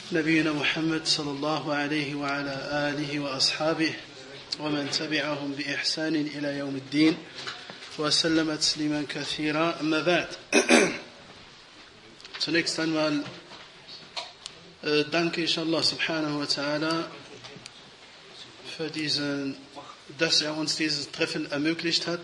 نبينا محمد صلى الله عليه وعلى آله وأصحابه ومن تبعهم بإحسان إلى يوم الدين وسلم تسليما كثيرا أما بعد. Zunächst einmal danke ich Allah subhanahu wa ta'ala für dass er uns dieses Treffen ermöglicht hat.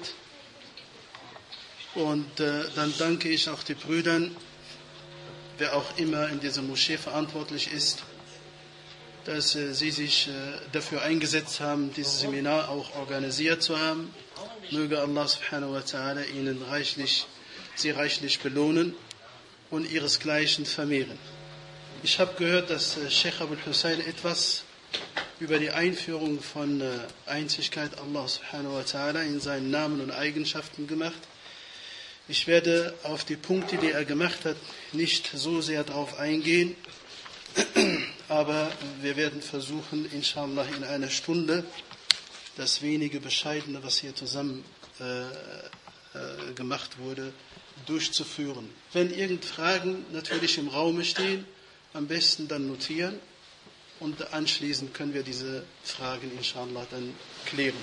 Und dann danke ich auch den Brüdern, wer auch immer in dieser Moschee verantwortlich ist, dass sie sich dafür eingesetzt haben, dieses Seminar auch organisiert zu haben. Möge Allah subhanahu wa ta'ala sie reichlich belohnen und ihresgleichen vermehren. Ich habe gehört, dass Sheikh Abul Hussein etwas über die Einführung von Einzigkeit Allah subhanahu wa ta'ala in seinen Namen und Eigenschaften gemacht. Ich werde auf die Punkte, die er gemacht hat, nicht so sehr darauf eingehen, aber wir werden versuchen, inshallah in einer Stunde, das wenige Bescheidene, was hier zusammen gemacht wurde, durchzuführen. Wenn irgend Fragen natürlich im Raum stehen, am besten dann notieren und anschließend können wir diese Fragen inshallah dann klären.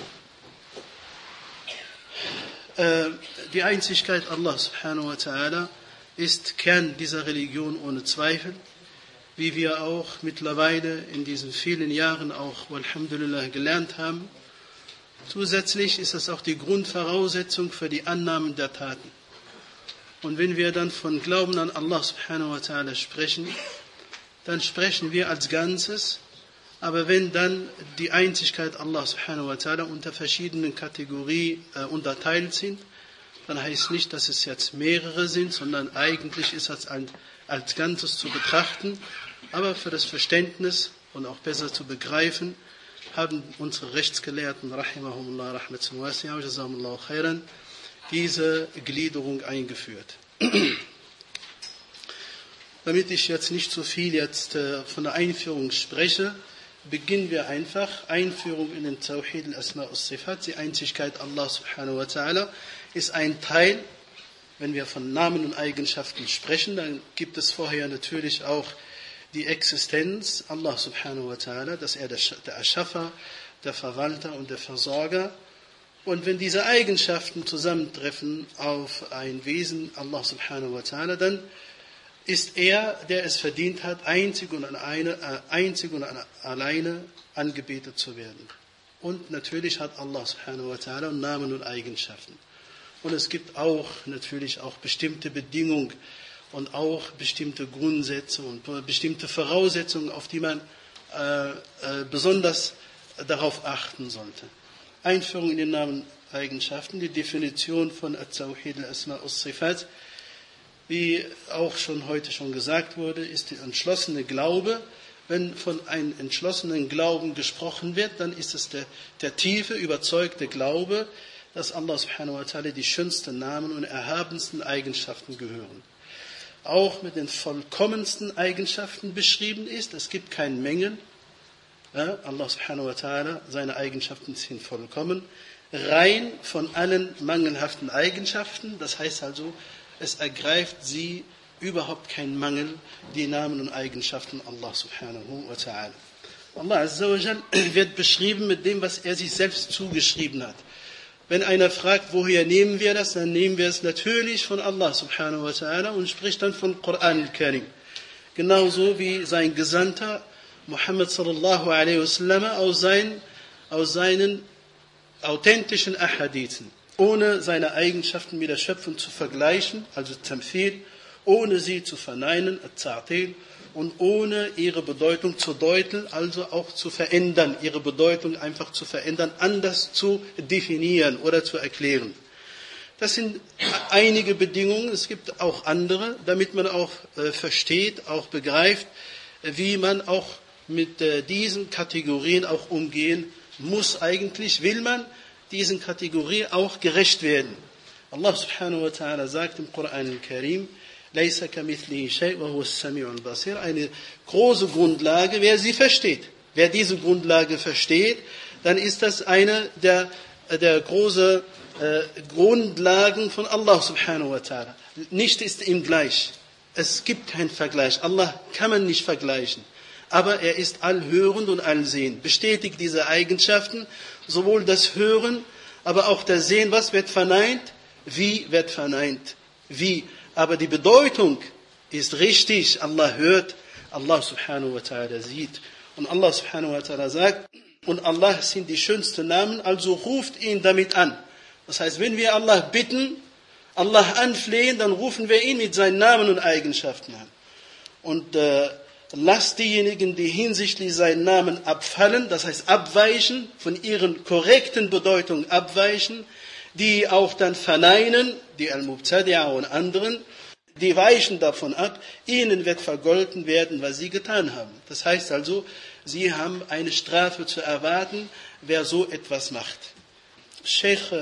Die Einzigkeit Allah subhanahu wa ta'ala ist Kern dieser Religion ohne Zweifel, wie wir auch mittlerweile in diesen vielen Jahren auch, alhamdulillah, gelernt haben. Zusätzlich ist es auch die Grundvoraussetzung für die Annahmen der Taten. Und wenn wir dann von Glauben an Allah subhanahu wa ta'ala sprechen, dann sprechen wir als Ganzes. Aber wenn dann die Einzigkeit Allah subhanahu wa ta'ala unter verschiedenen Kategorien unterteilt sind, dann heißt nicht, dass es jetzt mehrere sind, sondern eigentlich ist das als Ganzes zu betrachten. Aber für das Verständnis und auch besser zu begreifen, haben unsere Rechtsgelehrten, rahimahumullah, rahmatun wasi'a, jazakumullahu khairan, diese Gliederung eingeführt. Damit ich jetzt nicht so viel von der Einführung spreche, beginnen wir einfach. Einführung in den Tawhid al-Asma' al-Sifat, die Einzigkeit Allah subhanahu wa ta'ala, ist ein Teil. Wenn wir von Namen und Eigenschaften sprechen, dann gibt es vorher natürlich auch die Existenz Allah subhanahu wa ta'ala, dass er der Erschaffer, der Verwalter und der Versorger. Und wenn diese Eigenschaften zusammentreffen auf ein Wesen Allah subhanahu wa ta'ala, dann ist er, der es verdient hat, einzig und alleine angebetet zu werden. Und natürlich hat Allah subhanahu wa ta'ala Namen und Eigenschaften. Und es gibt auch natürlich auch bestimmte Bedingungen und auch bestimmte Grundsätze und bestimmte Voraussetzungen, auf die man besonders darauf achten sollte. Einführung in den Namen und Eigenschaften, die Definition von At-Tawhid al-Asma' al-Sifat, wie auch heute schon gesagt wurde, ist der entschlossene Glaube. Wenn von einem entschlossenen Glauben gesprochen wird, dann ist es der tiefe, überzeugte Glaube, dass Allah subhanahu wa ta'ala die schönsten Namen und erhabensten Eigenschaften gehören. Auch mit den vollkommensten Eigenschaften beschrieben ist. Es gibt keinen Mängel. Ja, Allah subhanahu wa ta'ala, seine Eigenschaften sind vollkommen. Rein von allen mangelhaften Eigenschaften. Das heißt also, es ergreift sie überhaupt kein Mangel, die Namen und Eigenschaften Allah subhanahu wa ta'ala. Allah azza wa jal wird beschrieben mit dem, was er sich selbst zugeschrieben hat. Wenn einer fragt, woher nehmen wir das, dann nehmen wir es natürlich von Allah subhanahu wa ta'ala und spricht dann von Koran al-Karim. Genauso wie sein Gesandter Muhammad sallallahu alaihi wasallam aus seinen authentischen Ahadithen, ohne seine Eigenschaften mit der Schöpfung zu vergleichen, also Tamthil, ohne sie zu verneinen, At-Ta'til, und ohne ihre Bedeutung zu deuten, also auch zu verändern, ihre Bedeutung einfach zu verändern, anders zu definieren oder zu erklären. Das sind einige Bedingungen, es gibt auch andere, damit man auch versteht, auch begreift, wie man auch mit diesen Kategorien auch umgehen muss eigentlich, will man diesen Kategorien auch gerecht werden. Allah subhanahu wa ta'ala sagt im Koran al-Karim, لَيْسَ كَمِثْلِهِ شَيْءٌ وَهُوَ السَّمِيعُ الْبَصِيرُ. Eine große Grundlage, wer sie versteht. Wer diese Grundlage versteht, dann ist das eine der großen Grundlagen von Allah subhanahu wa ta'ala. Nicht ist ihm gleich. Es gibt keinen Vergleich. Allah kann man nicht vergleichen. aber er ist allhörend und allsehend. Bestätigt diese Eigenschaften, sowohl das Hören, aber auch das Sehen. Was wird verneint? Wie wird verneint? Wie? Aber die Bedeutung ist richtig. Allah hört, Allah subhanahu wa ta'ala sieht. Und Allah subhanahu wa ta'ala sagt, und Allah sind die schönsten Namen, also ruft ihn damit an. Das heißt, wenn wir Allah bitten, Allah anflehen, dann rufen wir ihn mit seinen Namen und Eigenschaften an. Und lasst diejenigen, die hinsichtlich seinen Namen abfallen, das heißt abweichen, von ihren korrekten Bedeutungen abweichen, die auch dann verneinen, die Al-Mubtadi'a und anderen, die weichen davon ab, ihnen wird vergolten werden, was sie getan haben. Das heißt also, sie haben eine Strafe zu erwarten, wer so etwas macht. Sheikh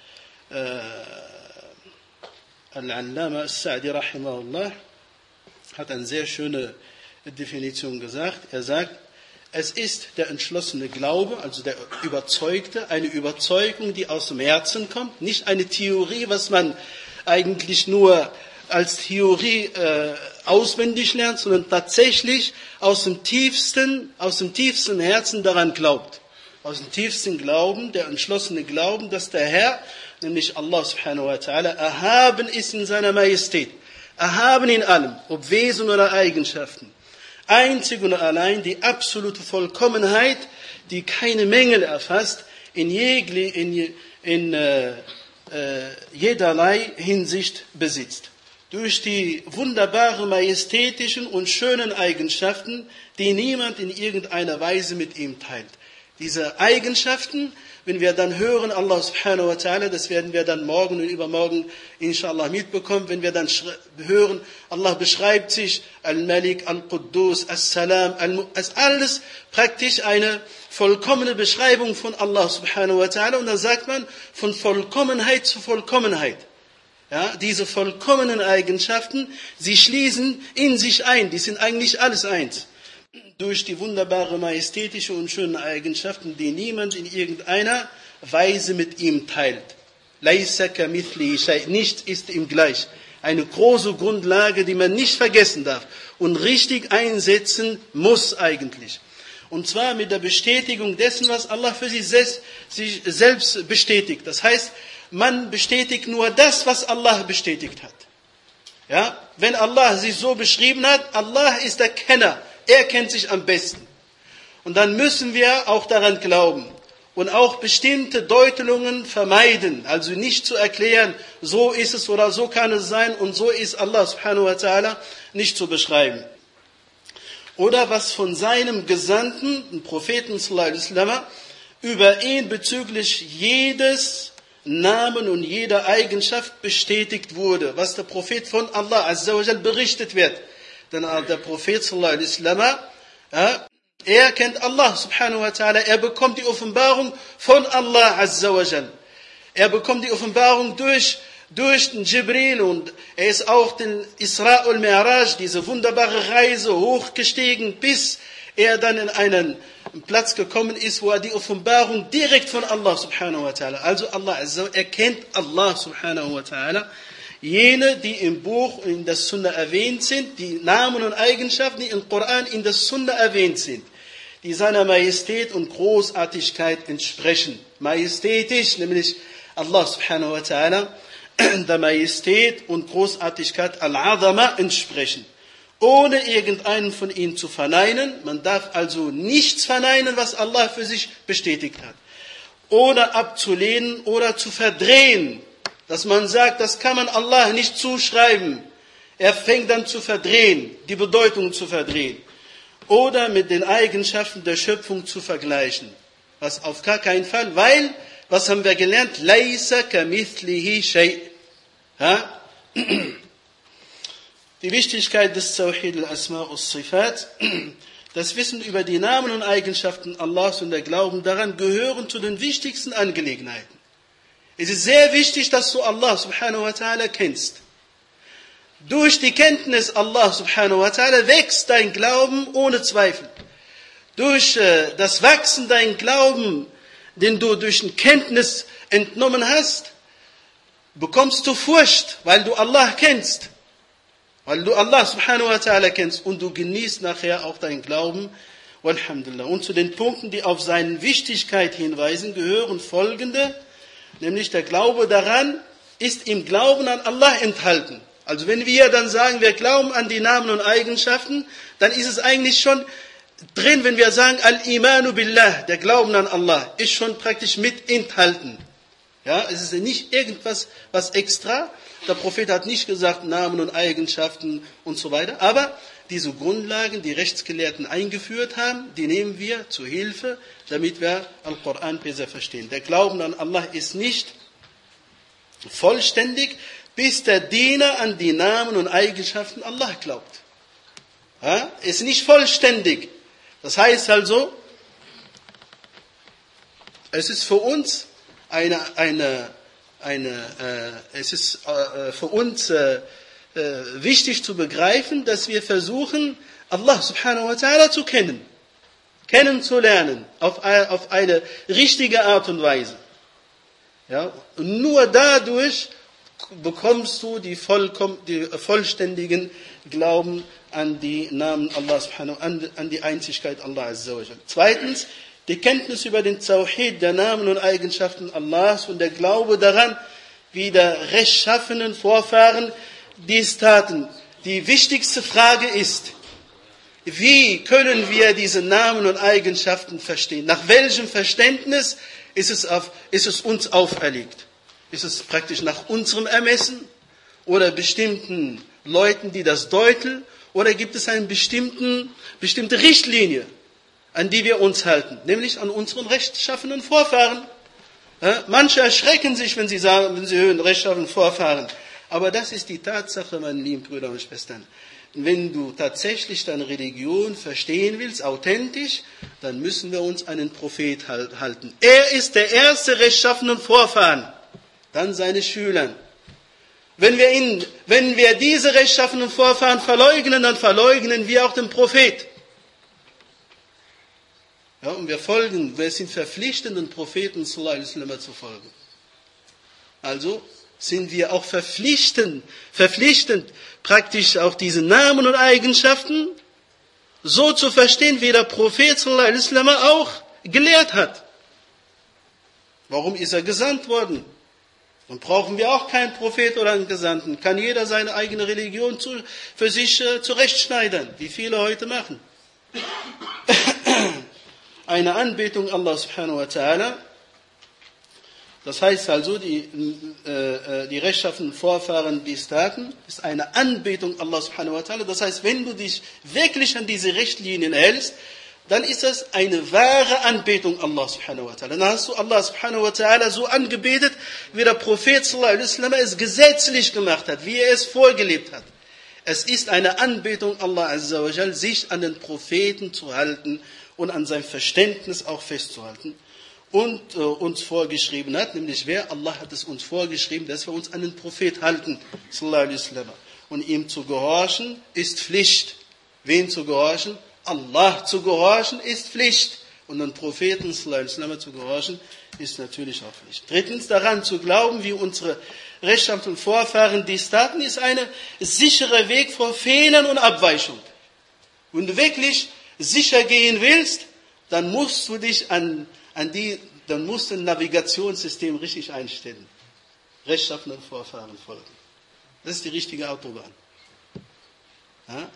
Al-Allama As-Sa'di rahimahullah hat eine sehr schöne Definition gesagt. Er sagt, es ist der entschlossene Glaube, also der Überzeugte, eine Überzeugung, die aus dem Herzen kommt, nicht eine Theorie, was man eigentlich nur als Theorie auswendig lernt, sondern tatsächlich aus dem tiefsten Herzen daran glaubt. Aus dem tiefsten Glauben, der entschlossene Glauben, dass der Herr, nämlich Allah subhanahu wa ta'ala, erhaben ist in seiner Majestät, erhaben in allem, ob Wesen oder Eigenschaften. Einzig und allein die absolute Vollkommenheit, die keine Mängel erfasst, in jederlei Hinsicht besitzt. Durch die wunderbaren, majestätischen und schönen Eigenschaften, die niemand in irgendeiner Weise mit ihm teilt. Diese Eigenschaften, wenn wir dann hören, Allah subhanahu wa ta'ala, das werden wir dann morgen und übermorgen inshallah mitbekommen, wenn wir dann hören, Allah beschreibt sich Al-Malik, Al-Quddus, As-Salam, als alles praktisch eine vollkommene Beschreibung von Allah subhanahu wa ta'ala. Und dann sagt man, von Vollkommenheit zu Vollkommenheit. Ja, diese vollkommenen Eigenschaften, sie schließen in sich ein, die sind eigentlich alles eins. Durch die wunderbare, majestätische und schönen Eigenschaften, die niemand in irgendeiner Weise mit ihm teilt. Laysa kamithlihi shay', nichts ist ihm gleich. Eine große Grundlage, die man nicht vergessen darf und richtig einsetzen muss eigentlich. Und zwar mit der Bestätigung dessen, was Allah für sich selbst bestätigt. Das heißt, man bestätigt nur das, was Allah bestätigt hat. Ja? Wenn Allah sich so beschrieben hat, Allah ist der Kenner. Er kennt sich am besten. Und dann müssen wir auch daran glauben und auch bestimmte Deutungen vermeiden. Also nicht zu erklären, so ist es oder so kann es sein und so ist Allah subhanahu wa ta'ala nicht zu beschreiben. Oder was von seinem Gesandten, dem Propheten sallallahu alaihi wasallam, über ihn bezüglich jedes Namen und jeder Eigenschaft bestätigt wurde, was der Prophet von Allah azza wa jal berichtet wird. Denn der Prophet sallallahu alaihi wasallam, er kennt Allah subhanahu wa ta'ala, er bekommt die Offenbarung von Allah azza wa jal. Er bekommt die Offenbarung durch den Jibril und er ist auch den Isra und Mi'raj, diese wunderbare Reise hochgestiegen, bis er dann in einen Platz gekommen ist, wo er die Offenbarung direkt von Allah subhanahu wa ta'ala, also Allah azza wa jal, er kennt Allah subhanahu wa ta'ala. Jene, die im Buch in der Sunna erwähnt sind, die Namen und Eigenschaften, die im Koran in der Sunna erwähnt sind, die seiner Majestät und Großartigkeit entsprechen. Majestätisch, nämlich Allah subhanahu wa ta'ala, der Majestät und Großartigkeit Al-Azama entsprechen. Ohne irgendeinen von ihnen zu verneinen. Man darf also nichts verneinen, was Allah für sich bestätigt hat. Oder abzulehnen oder zu verdrehen. Dass man sagt, das kann man Allah nicht zuschreiben. Er fängt dann zu verdrehen, die Bedeutung zu verdrehen. Oder mit den Eigenschaften der Schöpfung zu vergleichen. Was auf gar keinen Fall, weil, was haben wir gelernt? Laysa kamithlihi shay'. Die Wichtigkeit des Tawhid al-Asma' al-Sifat, das Wissen über die Namen und Eigenschaften Allahs und der Glauben daran gehören zu den wichtigsten Angelegenheiten. Es ist sehr wichtig, dass du Allah subhanahu wa ta'ala kennst. Durch die Kenntnis Allah subhanahu wa ta'ala wächst dein Glauben ohne Zweifel. Durch das Wachsen dein Glauben, den du durch eine Kenntnis entnommen hast, bekommst du Furcht, weil du Allah kennst. Weil du Allah subhanahu wa ta'ala kennst und du genießt nachher auch deinen Glauben. Walhamdulillah. Und zu den Punkten, die auf seine Wichtigkeit hinweisen, gehören folgende, nämlich der Glaube daran ist im Glauben an Allah enthalten. Also wenn wir dann sagen, wir glauben an die Namen und Eigenschaften, dann ist es eigentlich schon drin, wenn wir sagen, Al-Imanu Billah, der Glauben an Allah, ist schon praktisch mit enthalten. Ja, es ist nicht irgendwas, was extra. Der Prophet hat nicht gesagt, Namen und Eigenschaften und so weiter. Aber diese Grundlagen, die Rechtsgelehrten eingeführt haben, die nehmen wir zur Hilfe, damit wir Al-Quran besser verstehen. Der Glauben an Allah ist nicht vollständig, bis der Diener an die Namen und Eigenschaften Allah glaubt. Ja, ist nicht vollständig. Das heißt also, es ist für uns wichtig zu begreifen, dass wir versuchen, Allah subhanahu wa ta'ala zu kennenzulernen, auf eine richtige Art und Weise. Ja, und nur dadurch bekommst du die vollständigen Glauben an die Namen Allah subhanahu wa ta'ala, an die Einzigkeit Allah azza wa jalla. Zweitens, die Kenntnis über den Tawhid der Namen und Eigenschaften Allahs und der Glaube daran, wie der rechtschaffenen Vorfahren dies taten. Die wichtigste Frage ist, wie können wir diese Namen und Eigenschaften verstehen? Nach welchem Verständnis ist es uns auferlegt? Ist es praktisch nach unserem Ermessen oder bestimmten Leuten, die das deuten? Oder gibt es eine bestimmte Richtlinie, an die wir uns halten, nämlich an unseren rechtschaffenen Vorfahren? Manche erschrecken sich, wenn sie hören, rechtschaffenen Vorfahren. Aber das ist die Tatsache, meine lieben Brüder und Schwestern. Wenn du tatsächlich deine Religion verstehen willst, authentisch, dann müssen wir uns an den Prophet halten. Er ist der erste rechtschaffenen Vorfahren, dann seine Schüler. Wenn wir diese rechtschaffenen Vorfahren verleugnen, dann verleugnen wir auch den Prophet. Ja, und wir sind verpflichtet, den Propheten sallallahu alaihi wasallam zu folgen. Also sind wir auch verpflichtend, praktisch auch diese Namen und Eigenschaften so zu verstehen, wie der Prophet sallallahu alaihi wasallam auch gelehrt hat. Warum ist er gesandt worden? Dann brauchen wir auch keinen Prophet oder einen Gesandten. Kann jeder seine eigene Religion für sich zurechtschneidern, wie viele heute machen. Eine Anbetung Allah subhanahu wa ta'ala, das heißt also, die rechtschaffenen Vorfahren dies taten, ist eine Anbetung Allah subhanahu wa ta'ala. Das heißt, wenn du dich wirklich an diese Richtlinien hältst, dann ist das eine wahre Anbetung Allah subhanahu wa ta'ala. Dann hast du Allah subhanahu wa ta'ala so angebetet, wie der Prophet sallallahu alaihi wasallam es gesetzlich gemacht hat, wie er es vorgelebt hat. Es ist eine Anbetung Allah azza wa jal, sich an den Propheten zu halten und an seinem Verständnis auch festzuhalten. Und uns vorgeschrieben hat, nämlich Allah hat es uns vorgeschrieben, dass wir uns an den Prophet halten, sallallahu alaihi wasallam. Und ihm zu gehorchen ist Pflicht. Wen zu gehorchen? Allah zu gehorchen ist Pflicht. Und den Propheten sallallahu alaihi wasallam zu gehorchen ist natürlich auch Pflicht. Drittens, daran zu glauben, wie unsere rechtschaffenen Vorfahren dies taten, ist ein sicherer Weg vor Fehlern und Abweichungen. Wenn du wirklich sicher gehen willst, dann musst du dich dann musst du ein Navigationssystem richtig einstellen. Rechtschaffenen Vorfahren folgen. Das ist die richtige Autobahn. Ja?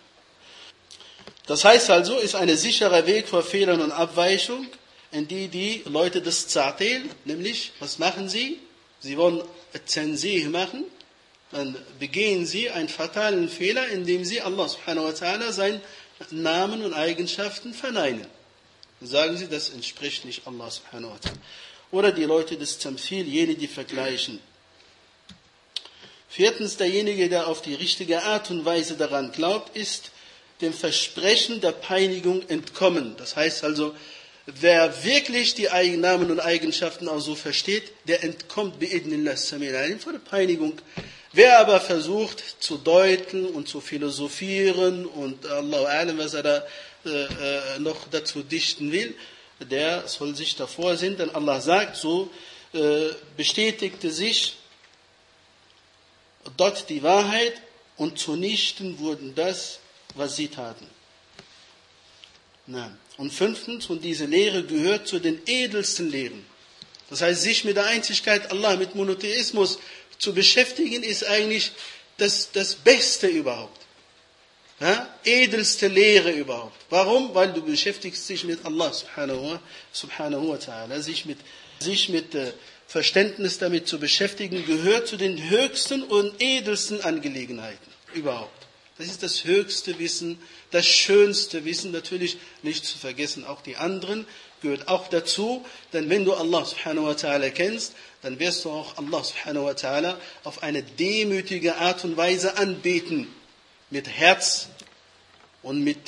Das heißt also, ist ein sicherer Weg vor Fehlern und Abweichung, in die Leute des Zatel, nämlich, was machen sie? Sie wollen Zensih machen, dann begehen sie einen fatalen Fehler, indem sie Allah subhanahu wa ta'ala seinen Namen und Eigenschaften verneinen. Dann sagen sie, das entspricht nicht Allah subhanahu wa ta'ala. Oder die Leute des Tamthil, jene, die vergleichen. Viertens, derjenige, der auf die richtige Art und Weise daran glaubt, ist dem Versprechen der Peinigung entkommen. Das heißt also, wer wirklich die Namen und Eigenschaften auch so versteht, der entkommt bi'idnillah samil alim vor der Peinigung. Wer aber versucht zu deuten und zu philosophieren und Allahu a'lam, was er da noch dazu dichten will, der soll sich davor sehen, denn Allah sagt, so bestätigte sich dort die Wahrheit und zunichten wurden das, was sie taten. Und 5. Und diese Lehre gehört zu den edelsten Lehren. Das heißt, sich mit der Einzigkeit Allah, mit Monotheismus zu beschäftigen, ist eigentlich das Beste überhaupt. Ja? Edelste Lehre überhaupt. Warum? Weil du beschäftigst dich mit Allah subhanahu wa ta'ala. Sich mit Verständnis damit zu beschäftigen, gehört zu den höchsten und edelsten Angelegenheiten überhaupt. Das ist das höchste Wissen, das schönste Wissen, natürlich nicht zu vergessen, auch die anderen gehört auch dazu, denn wenn du Allah subhanahu wa ta'ala kennst, dann wirst du auch Allah subhanahu wa ta'ala auf eine demütige Art und Weise anbeten, mit Herz und mit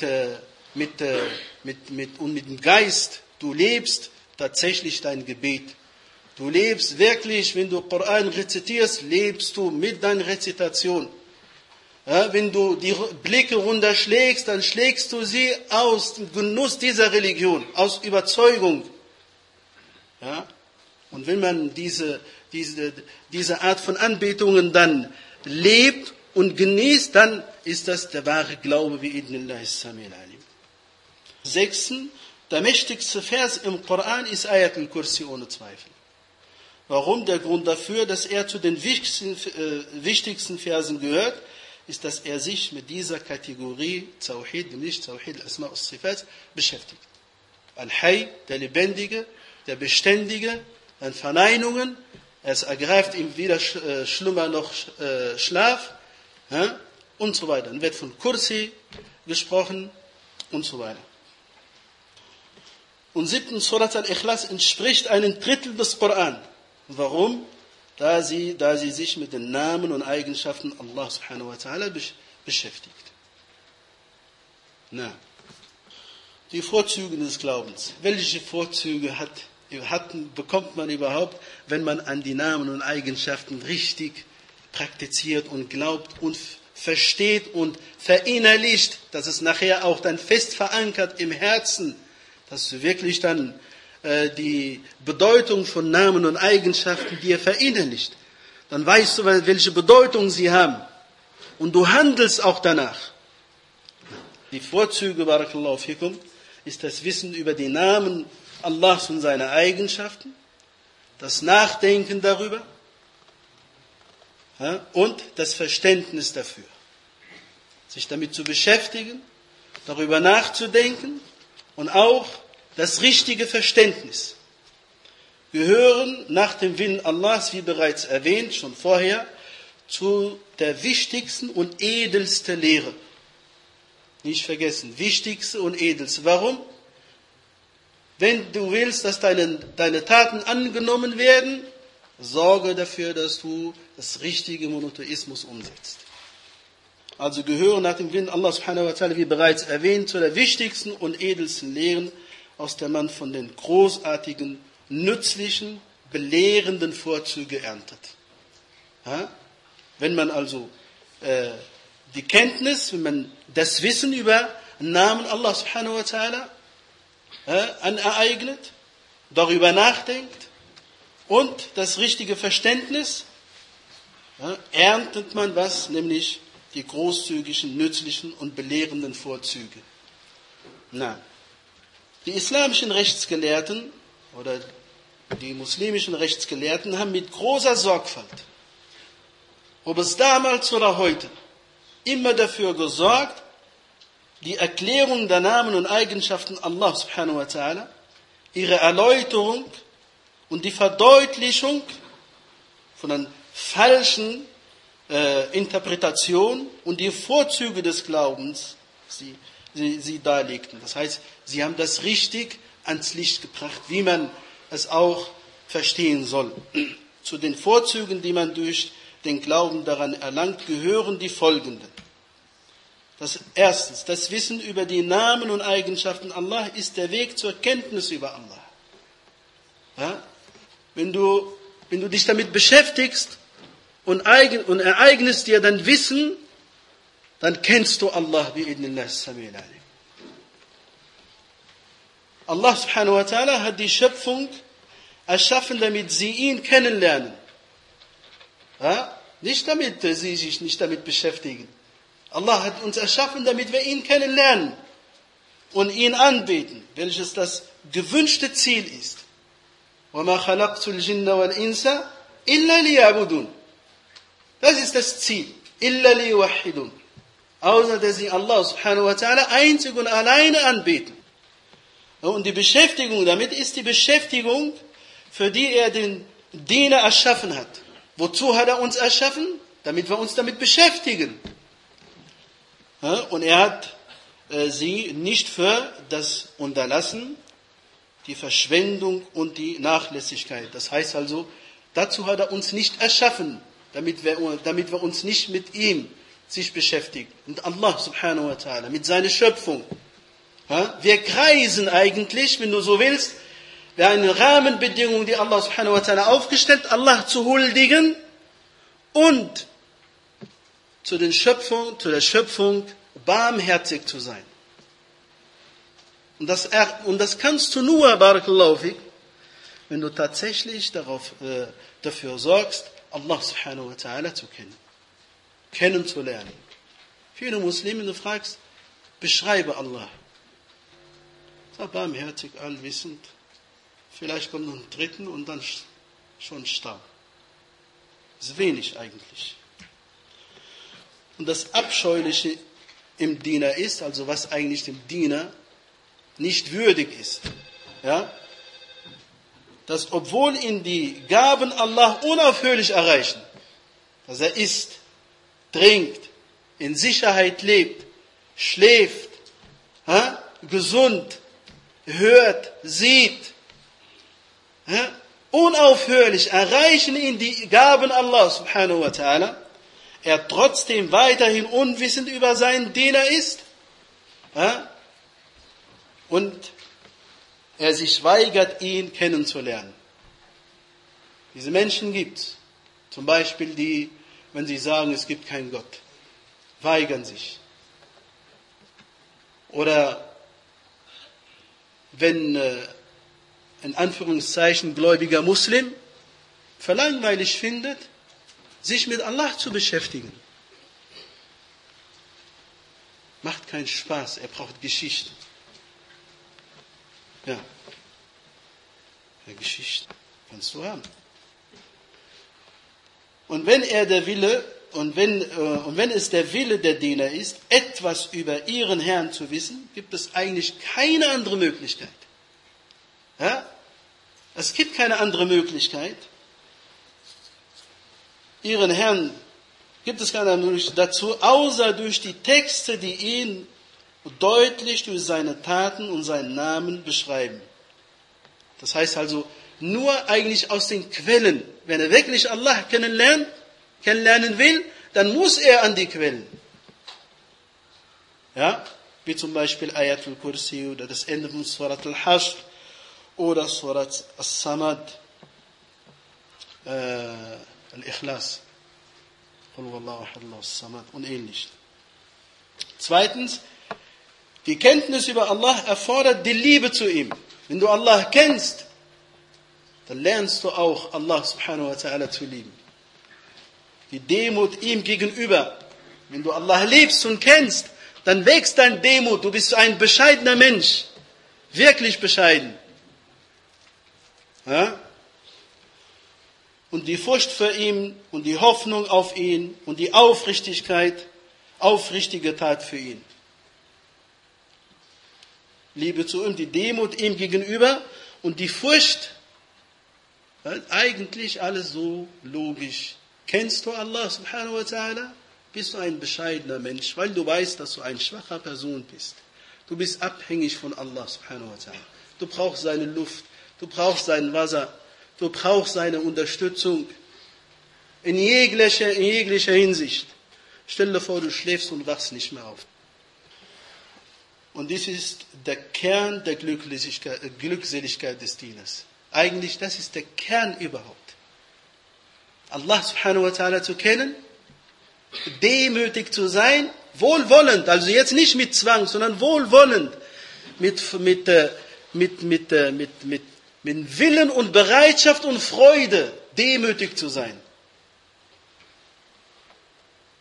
dem Geist. Du lebst tatsächlich dein Gebet. Du lebst wirklich, wenn du Koran rezitierst, lebst du mit deiner Rezitation. Ja, wenn du die Blicke runterschlägst, dann schlägst du sie aus dem Genuss dieser Religion, aus Überzeugung. Ja? Und wenn man diese Art von Anbetungen dann lebt und genießt, dann ist das der wahre Glaube, wie idnillahi samil alim. 6. Der mächtigste Vers im Koran ist Ayat al-Kursi ohne Zweifel. Warum? Der Grund dafür, dass er zu den wichtigsten Versen gehört, ist, dass er sich mit dieser Kategorie Tawhid, nicht Tawhid al-Asma' al-Sifat, beschäftigt. Al-Hayy, der Lebendige, der Beständige, an Verneinungen, es ergreift ihm weder Schlummer noch Schlaf, ja, und so weiter. Dann wird von Kursi gesprochen und so weiter. Und 7. Surat al-Ikhlas entspricht einem Drittel des Koran. Warum? Da sie sich mit den Namen und Eigenschaften Allah subhanahu wa ta'ala beschäftigt. Die Vorzüge des Glaubens. Welche Vorzüge bekommt man überhaupt, wenn man an die Namen und Eigenschaften richtig praktiziert und glaubt und versteht und verinnerlicht, dass es nachher auch dann fest verankert im Herzen, dass du wirklich dann die Bedeutung von Namen und Eigenschaften dir verinnerlicht. Dann weißt du, welche Bedeutung sie haben. Und du handelst auch danach. Die Vorzüge, barakallahu fikum, ist das Wissen über die Namen Allahs und seine Eigenschaften, das Nachdenken darüber, ja, und das Verständnis dafür. Sich damit zu beschäftigen, darüber nachzudenken und auch das richtige Verständnis gehören nach dem Willen Allahs, wie bereits erwähnt, schon vorher, zu der wichtigsten und edelsten Lehre. Nicht vergessen, wichtigste und edelste. Warum? Wenn du willst, dass deine Taten angenommen werden, sorge dafür, dass du das richtige Monotheismus umsetzt. Also gehören nach dem Willen Allah subhanahu wa ta'ala, wie bereits erwähnt, zu der wichtigsten und edelsten Lehren, aus der man von den großartigen, nützlichen, belehrenden Vorzügen erntet. Ja? Wenn man also die Kenntnis, wenn man das Wissen über den Namen Allah subhanahu wa ta'ala aneignet, darüber nachdenkt und das richtige Verständnis, erntet man was, nämlich die großzügigen, nützlichen und belehrenden Vorzüge. Die islamischen Rechtsgelehrten oder die muslimischen Rechtsgelehrten haben mit großer Sorgfalt, ob es damals oder heute, immer dafür gesorgt, die Erklärung der Namen und Eigenschaften Allah subhanahu wa ta'ala, ihre Erläuterung und die Verdeutlichung von einer falschen Interpretation und die Vorzüge des Glaubens sie darlegten. Das heißt, sie haben das richtig ans Licht gebracht, wie man es auch verstehen soll. Zu den Vorzügen, die man durch den Glauben daran erlangt, gehören die folgenden. Erstens, das Wissen über die Namen und Eigenschaften Allah ist der Weg zur Kenntnis über Allah. Ja? Wenn du dich damit beschäftigst und ereignest dir dann Wissen, dann kennst du Allah bi'idnillah samil alim. Allah subhanahu wa ta'ala hat die Schöpfung erschaffen, damit sie ihn kennenlernen. Ja? nicht damit sie sich nicht damit beschäftigen. Allah hat uns erschaffen, damit wir ihn kennenlernen und ihn anbeten, welches das gewünschte Ziel ist. وَمَا خَلَقْتُ الْجِنَّ وَالْإِنسَ إِلَّا لِيَعْبُدُونَ. Das ist das Ziel. إِلَّا لِيُوَحِّدُونَ. Außer dass sie Allah subhanahu wa ta'ala einzig und alleine anbeten. Und die Beschäftigung damit ist die Beschäftigung, für die er den Diener erschaffen hat. Wozu hat er uns erschaffen? Damit wir uns damit beschäftigen. Und er hat sie nicht für das Unterlassen, die Verschwendung und die Nachlässigkeit. Das heißt also, dazu hat er uns nicht erschaffen, damit wir uns nicht mit ihm sich beschäftigen. Und Allah subhanahu wa ta'ala, mit seiner Schöpfung. Wir kreisen eigentlich, wenn du so willst, wir haben eine Rahmenbedingung, die Allah subhanahu wa ta'ala aufgestellt, Allah zu huldigen und zu der Schöpfung barmherzig zu sein. Und das kannst du nur, barakallahu fik, wenn du tatsächlich dafür sorgst, Allah subhanahu wa ta'ala zu kennenzulernen. Viele Muslime, du fragst, beschreibe Allah. Sag barmherzig, allwissend. Vielleicht kommt noch ein dritten und dann schon stark. Das ist wenig eigentlich. Und das Abscheuliche im Diener ist, also was eigentlich dem Diener nicht würdig ist, ja, dass obwohl ihn die Gaben Allah unaufhörlich erreichen, dass er isst, trinkt, in Sicherheit lebt, schläft, gesund, hört, sieht, unaufhörlich erreichen ihn die Gaben Allah subhanahu wa ta'ala, er trotzdem weiterhin unwissend über seinen Diener ist, und er sich weigert, ihn kennenzulernen. Diese Menschen gibt es. Zum Beispiel die, wenn sie sagen, es gibt keinen Gott, weigern sich. Oder wenn, in Anführungszeichen, gläubiger Muslim verlangweilig findet, sich mit Allah zu beschäftigen. Macht keinen Spaß, er braucht Geschichten. Ja, Geschichten kannst du haben. Und wenn es der Wille der Diener ist, etwas über ihren Herrn zu wissen, gibt es eigentlich keine andere Möglichkeit. Ja? Es gibt keine andere Möglichkeit. Ihren Herrn gibt es keine andere Möglichkeit dazu, außer durch die Texte, die ihn deutlich durch seine Taten und seinen Namen beschreiben. Das heißt also, nur eigentlich aus den Quellen. Wenn er wirklich Allah kennenlernen will, dann muss er an die Quellen. Ja, wie zum Beispiel Ayatul Kursi oder das Ende von Surat al-Hashr oder Surat al-Samad, Al-Ikhlas, und ähnlich. Zweitens, die Kenntnis über Allah erfordert die Liebe zu ihm. Wenn du Allah kennst, dann lernst du auch Allah subhanahu wa ta'ala zu lieben. Die Demut ihm gegenüber. Wenn du Allah liebst und kennst, dann wächst dein Demut. Du bist ein bescheidener Mensch. Wirklich bescheiden. Ja? Und die Furcht vor ihm und die Hoffnung auf ihn und die aufrichtige Tat für ihn. Liebe zu ihm, die Demut ihm gegenüber und die Furcht. Eigentlich alles so logisch. Kennst du Allah subhanahu wa ta'ala? Bist du ein bescheidener Mensch, weil du weißt, dass du eine schwache Person bist. Du bist abhängig von Allah subhanahu wa ta'ala. Du brauchst seine Luft, du brauchst sein Wasser, du brauchst seine Unterstützung. In jeglicher Hinsicht. Stell dir vor, du schläfst und wachst nicht mehr auf. Und dies ist der Kern der Glückseligkeit des Dieners. Eigentlich, das ist der Kern überhaupt. Allah subhanahu wa ta'ala zu kennen, demütig zu sein, wohlwollend, also jetzt nicht mit Zwang, sondern wohlwollend, mit Willen und Bereitschaft und Freude, demütig zu sein.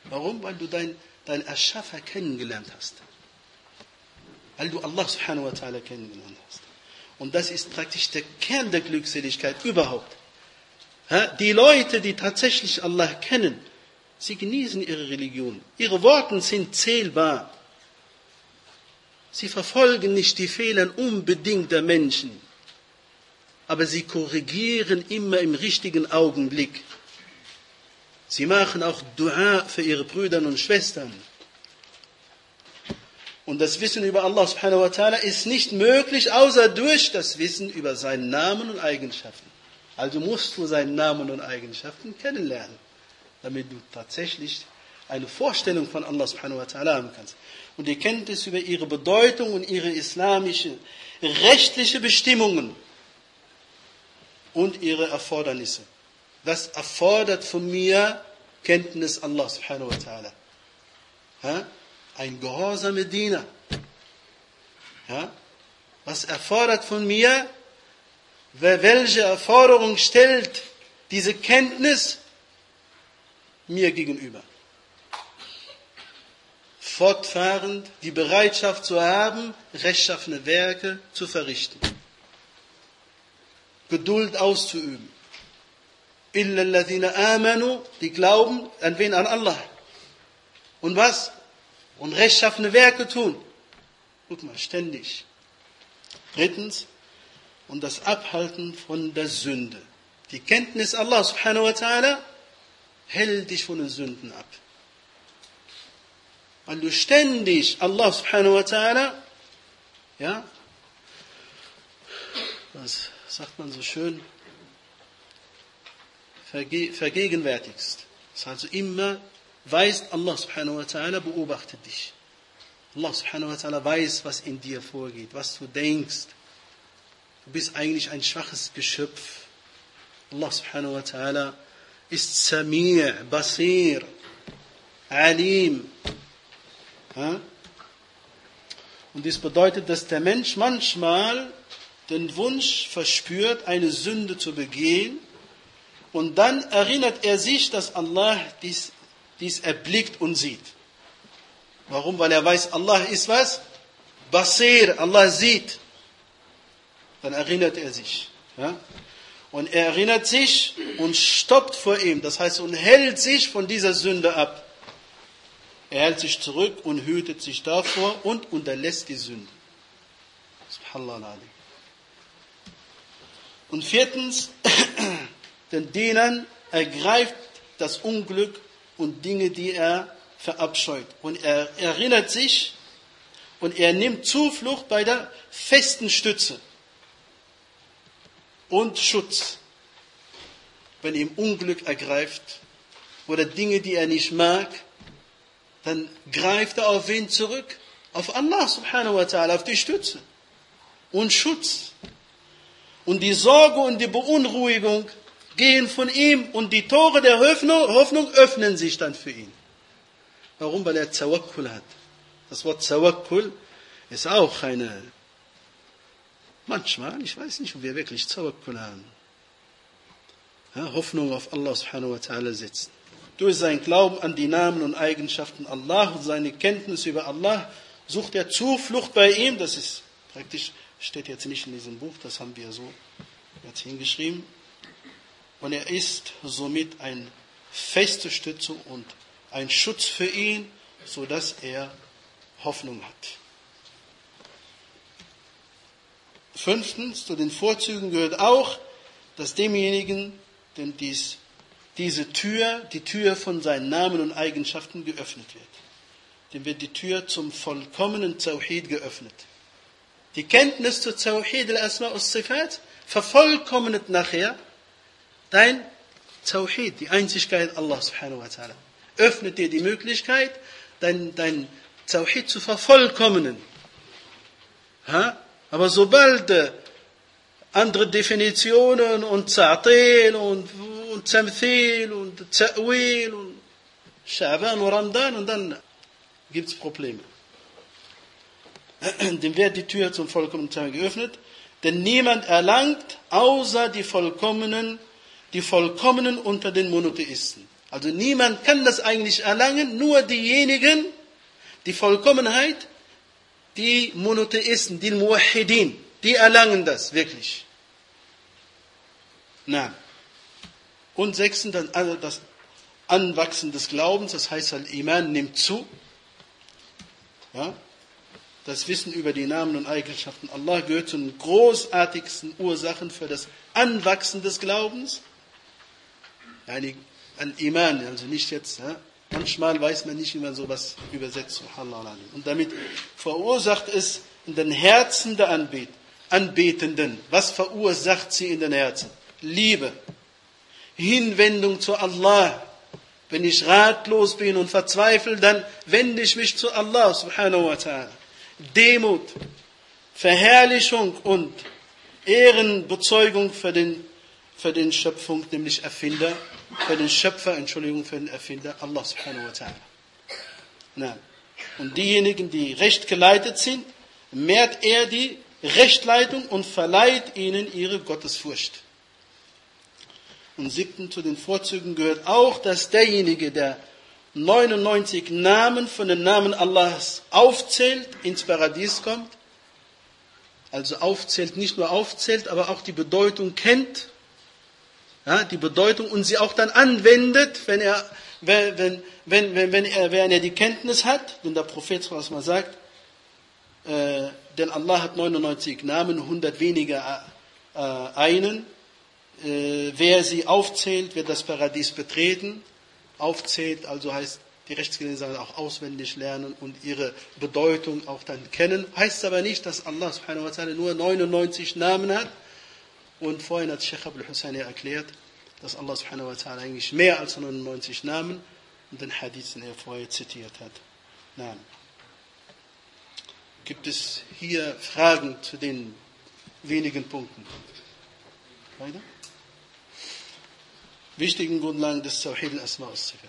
Warum? Weil du deinen Erschaffer kennengelernt hast. Weil du Allah subhanahu wa ta'ala kennengelernt hast. Und das ist praktisch der Kern der Glückseligkeit überhaupt. Die Leute, die tatsächlich Allah kennen, sie genießen ihre Religion. Ihre Worte sind zählbar. Sie verfolgen nicht die Fehler unbedingt der Menschen. Aber sie korrigieren immer im richtigen Augenblick. Sie machen auch Dua für ihre Brüder und Schwestern. Und das Wissen über Allah subhanahu wa ta'ala ist nicht möglich, außer durch das Wissen über seinen Namen und Eigenschaften. Also musst du seinen Namen und Eigenschaften kennenlernen, damit du tatsächlich eine Vorstellung von Allah subhanahu wa ta'ala haben kannst. Und die Kenntnis über ihre Bedeutung und ihre islamische, rechtliche Bestimmungen und ihre Erfordernisse. Das erfordert von mir Kenntnis Allah subhanahu wa ta'ala. Ein gehorsamer Diener. Was erfordert von mir, welche Erforderung stellt diese Kenntnis mir gegenüber? Fortfahrend die Bereitschaft zu haben, rechtschaffene Werke zu verrichten. Geduld auszuüben. Illa alladhina amanu, die glauben, an wen? An Allah. Und was? Und rechtschaffene Werke tun. Guck mal, ständig. Drittens, und das Abhalten von der Sünde. Die Kenntnis Allah subhanahu wa ta'ala hält dich von den Sünden ab. Weil du ständig Allah subhanahu wa ta'ala, was sagt man so schön, vergegenwärtigst. Das heißt also immer weißt, Allah subhanahu wa ta'ala beobachtet dich. Allah subhanahu wa ta'ala weiß, was in dir vorgeht, was du denkst. Du bist eigentlich ein schwaches Geschöpf. Allah subhanahu wa ta'ala ist Sami', Basir, Alim. Und dies bedeutet, dass der Mensch manchmal den Wunsch verspürt, eine Sünde zu begehen. Und dann erinnert er sich, dass Allah dies erblickt und sieht. Warum? Weil er weiß, Allah ist was? Basir, Allah sieht. Dann erinnert er sich. Und er erinnert sich und stoppt vor ihm. Das heißt, und hält sich von dieser Sünde ab. Er hält sich zurück und hütet sich davor und unterlässt die Sünde. Subhanallah. Und viertens, den Dienern ergreift das Unglück und Dinge, die er verabscheut. Und er erinnert sich und er nimmt Zuflucht bei der festen Stütze und Schutz. Wenn ihm Unglück ergreift oder Dinge, die er nicht mag, dann greift er auf wen zurück? Auf Allah subhanahu wa ta'ala, auf die Stütze und Schutz. Und die Sorge und die Beunruhigung gehen von ihm und die Tore der Hoffnung öffnen sich dann für ihn. Warum? Weil er Tawakkul hat. Das Wort Tawakkul ist auch manchmal, ich weiß nicht, ob wir wirklich Tawakkul haben. Hoffnung auf Allah subhanahu wa ta'ala setzen. Durch seinen Glauben an die Namen und Eigenschaften Allah und seine Kenntnis über Allah sucht er Zuflucht bei ihm. Das ist praktisch, steht jetzt nicht in diesem Buch, das haben wir so jetzt hingeschrieben. Und er ist somit eine feste Stütze und ein Schutz für ihn, sodass er Hoffnung hat. Fünftens, zu den Vorzügen gehört auch, dass demjenigen, dem die Tür von seinen Namen und Eigenschaften geöffnet wird. Dem wird die Tür zum vollkommenen Tawhid geöffnet. Die Kenntnis zu Tawhid al-Asma al-Sifat vervollkommnet nachher dein Tawhid, die Einzigkeit Allah subhanahu wa ta'ala. Öffnet dir die Möglichkeit, dein Tawhid zu vervollkommnen. Aber sobald andere Definitionen und Ta'til und Tamthil und Ta'wil und Schaban und Ramadan und dann gibt es Probleme. Dem wird die Tür zum vollkommenen Tawhid geöffnet, denn niemand erlangt außer die Vollkommenen unter den Monotheisten. Also niemand kann das eigentlich erlangen, nur diejenigen, die Vollkommenheit, die Monotheisten, die Muwahhidin, die erlangen das wirklich. Na. Und sechstens, das Anwachsen des Glaubens, das heißt, Al-Iman nimmt zu. Ja? Das Wissen über die Namen und Eigenschaften Allah gehört zu den großartigsten Ursachen für das Anwachsen des Glaubens. Al-Iman, also nicht jetzt, ja? Manchmal weiß man nicht, wie man sowas übersetzt. Und damit verursacht es in den Herzen der Anbetenden. Was verursacht sie in den Herzen? Liebe, Hinwendung zu Allah. Wenn ich ratlos bin und verzweifle, dann wende ich mich zu Allah subhanahu wa ta'ala. Demut, Verherrlichung und Ehrenbezeugung für den Schöpfung, nämlich Erfinder, für den Erfinder, Allah subhanahu wa ta'ala. Und diejenigen, die recht geleitet sind, mehrt er die Rechtleitung und verleiht ihnen ihre Gottesfurcht. Und siebten, zu den Vorzügen gehört auch, dass derjenige, der 99 Namen von den Namen Allahs aufzählt, ins Paradies kommt. Also aufzählt, nicht nur aufzählt, aber auch die Bedeutung kennt. Ja, die Bedeutung und sie auch dann anwendet, wenn er die Kenntnis hat. Denn der Prophet was man sagt, denn Allah hat 99 Namen, 100 weniger einen. Wer sie aufzählt, wird das Paradies betreten. Aufzählt, also heißt, die Rechtsgelehrten sagen auch auswendig lernen und ihre Bedeutung auch dann kennen. Heißt aber nicht, dass Allah subhanahu wa ta'ala nur 99 Namen hat. Und vorhin hat Sheikh Abdul Hussein erklärt, dass Allah subhanahu wa ta'ala eigentlich mehr als 99 Namen und den Hadith, den er vorher zitiert hat. Namen. Gibt es hier Fragen zu den wenigen Punkten? Weiter? Wichtigen Grundlagen des Tawhid al-Asma al-Sifat.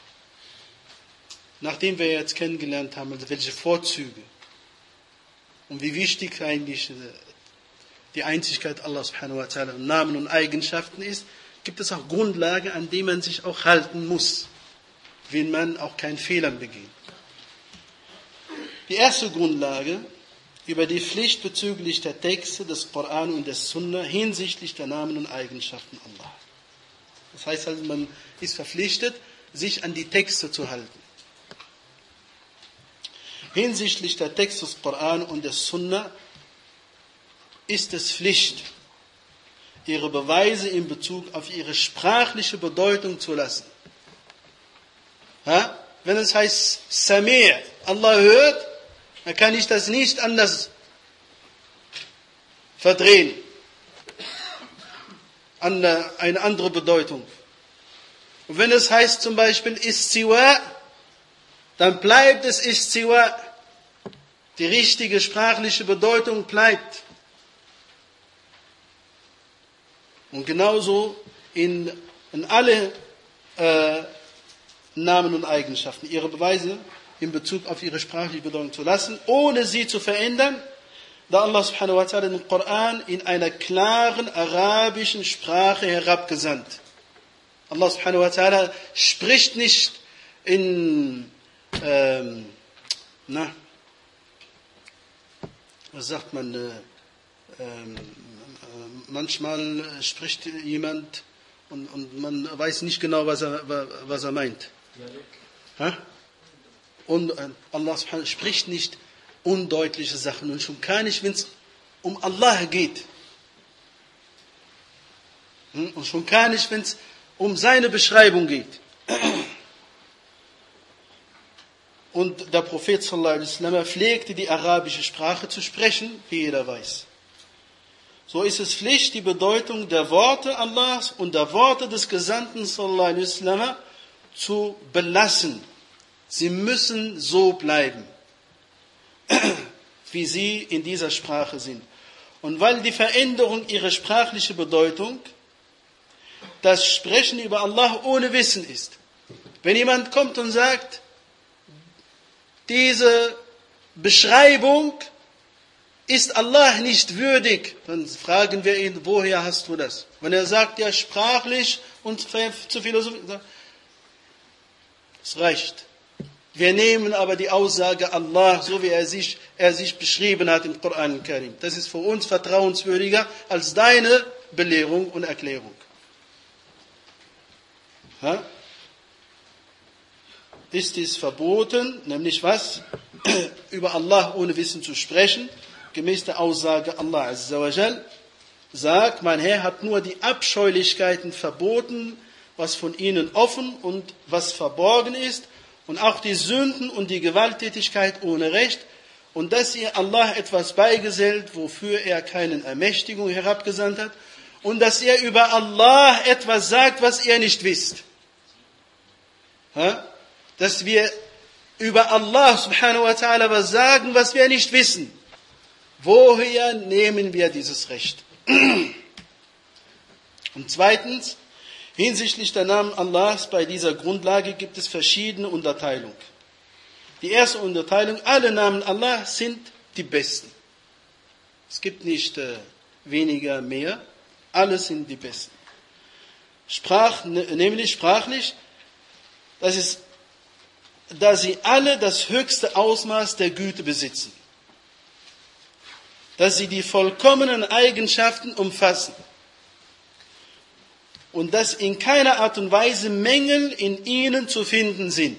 Nachdem wir jetzt kennengelernt haben, also welche Vorzüge und wie wichtig eigentlich die Einzigkeit Allah subhanahu wa ta'ala und Namen und Eigenschaften ist, gibt es auch Grundlagen, an denen man sich auch halten muss, wenn man auch keinen Fehler begeht. Die erste Grundlage über die Pflicht bezüglich der Texte des Koran und des Sunna hinsichtlich der Namen und Eigenschaften Allah. Das heißt also, man ist verpflichtet, sich an die Texte zu halten. Hinsichtlich der Texte des Koran und des Sunna ist es Pflicht, ihre Beweise in Bezug auf ihre sprachliche Bedeutung zu lassen. Ja? Wenn es heißt, Sami', Allah hört, dann kann ich das nicht anders verdrehen. Eine andere Bedeutung. Und wenn es heißt zum Beispiel Istiwa, dann bleibt es Istiwa. Die richtige sprachliche Bedeutung bleibt. Und genauso in alle Namen und Eigenschaften, ihre Beweise in Bezug auf ihre sprachliche Bedeutung zu lassen, ohne sie zu verändern, da Allah subhanahu wa ta'ala den Koran in einer klaren arabischen Sprache herabgesandt. Allah subhanahu wa ta'ala spricht nicht in, was sagt man, manchmal spricht jemand und man weiß nicht genau, was er meint. Ha? Und Allah subhanahu spricht nicht undeutliche Sachen und schon gar nicht, wenn es um Allah geht. Und schon gar nicht, wenn es um seine Beschreibung geht. Und der Prophet sallallahu alaihi wasallam pflegte die arabische Sprache zu sprechen, wie jeder weiß. So ist es Pflicht, die Bedeutung der Worte Allahs und der Worte des Gesandten sallallahu alaihi wasallam zu belassen. Sie müssen so bleiben, wie sie in dieser Sprache sind. Und weil die Veränderung ihrer sprachlichen Bedeutung das Sprechen über Allah ohne Wissen ist. Wenn jemand kommt und sagt, diese Beschreibung ist Allah nicht würdig, dann fragen wir ihn, woher hast du das? Wenn er sagt, ja sprachlich und zu Philosophie, Es reicht. Wir nehmen aber die Aussage Allah, so wie er sich beschrieben hat im Koran al-Karim. Das ist für uns vertrauenswürdiger als deine Belehrung und Erklärung. Ja? Ist dies verboten, nämlich was? Über Allah ohne Wissen zu sprechen, gemäß der Aussage Allah Azza wa Jal, sagt, mein Herr hat nur die Abscheulichkeiten verboten, was von ihnen offen und was verborgen ist, und auch die Sünden und die Gewalttätigkeit ohne Recht, und dass ihr Allah etwas beigesellt, wofür er keine Ermächtigung herabgesandt hat, und dass ihr über Allah etwas sagt, was ihr nicht wisst. Dass wir über Allah subhanahu wa ta'ala was sagen, was wir nicht wissen. Woher nehmen wir dieses Recht? Und zweitens, hinsichtlich der Namen Allahs bei dieser Grundlage gibt es verschiedene Unterteilungen. Die erste Unterteilung, alle Namen Allah sind die besten. Es gibt nicht weniger, mehr, alle sind die besten. Nämlich sprachlich, da sie alle das höchste Ausmaß der Güte besitzen. Dass sie die vollkommenen Eigenschaften umfassen. Und dass in keiner Art und Weise Mängel in ihnen zu finden sind.